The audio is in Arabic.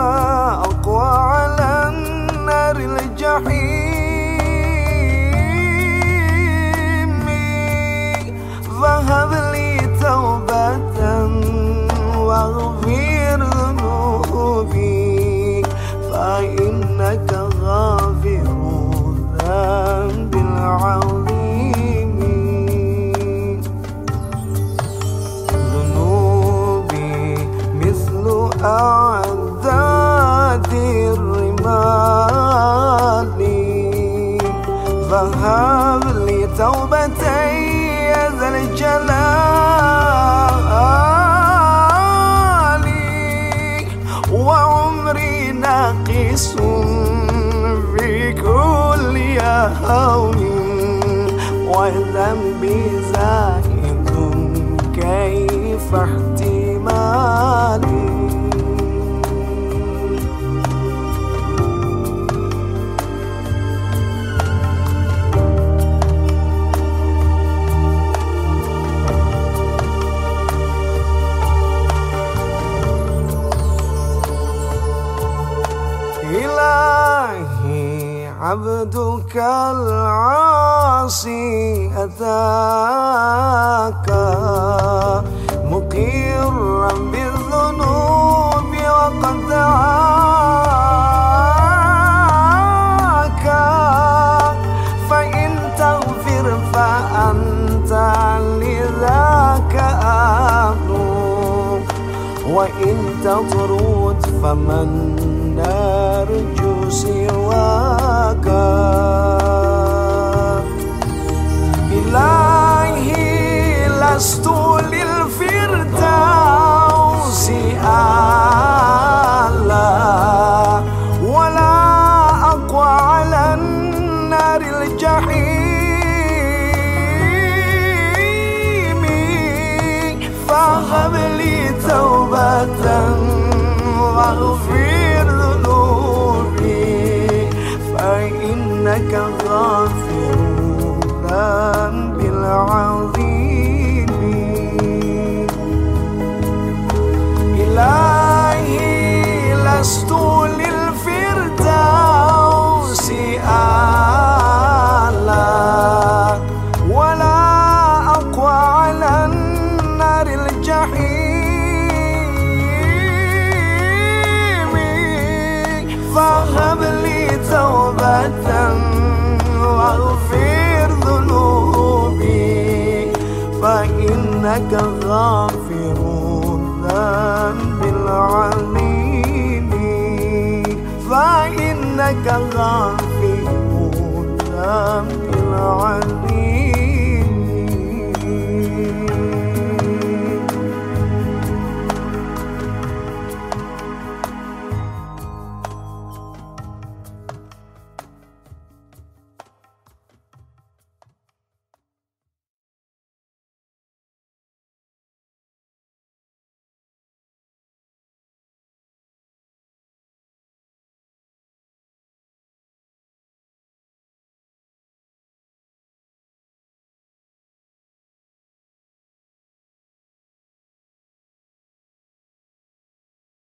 أقوى على النار الجحيم فهب لي توبة واغفر ذنوبي فإنك غافر الذنب العظيم ذنوبي مثل أعداد الرمال فهب لي توبة يا ذا الجلال وعمري ناقص في كل يوم وذنبي زائد كيف احتمالي إلهي عبدك العاصي أتاك مقرا بالذنوب وقد دعاك فإن تغفر فأنت لذاك أهل وإن تطرد فمن نرجو سواك إلهي لست للفردوس أعلى ولا أقوى على النار الجحيم فهب لي توبة واغفر ذنوبي فإنك غافر الذنب العظيم إلهي لست للفردوس أعلى ولا أقوى على النار الجحيم فهب لي توبة واغفر ذنوبي فإنك غافر الذنب العظيم فإنك غافر الذنب العظيم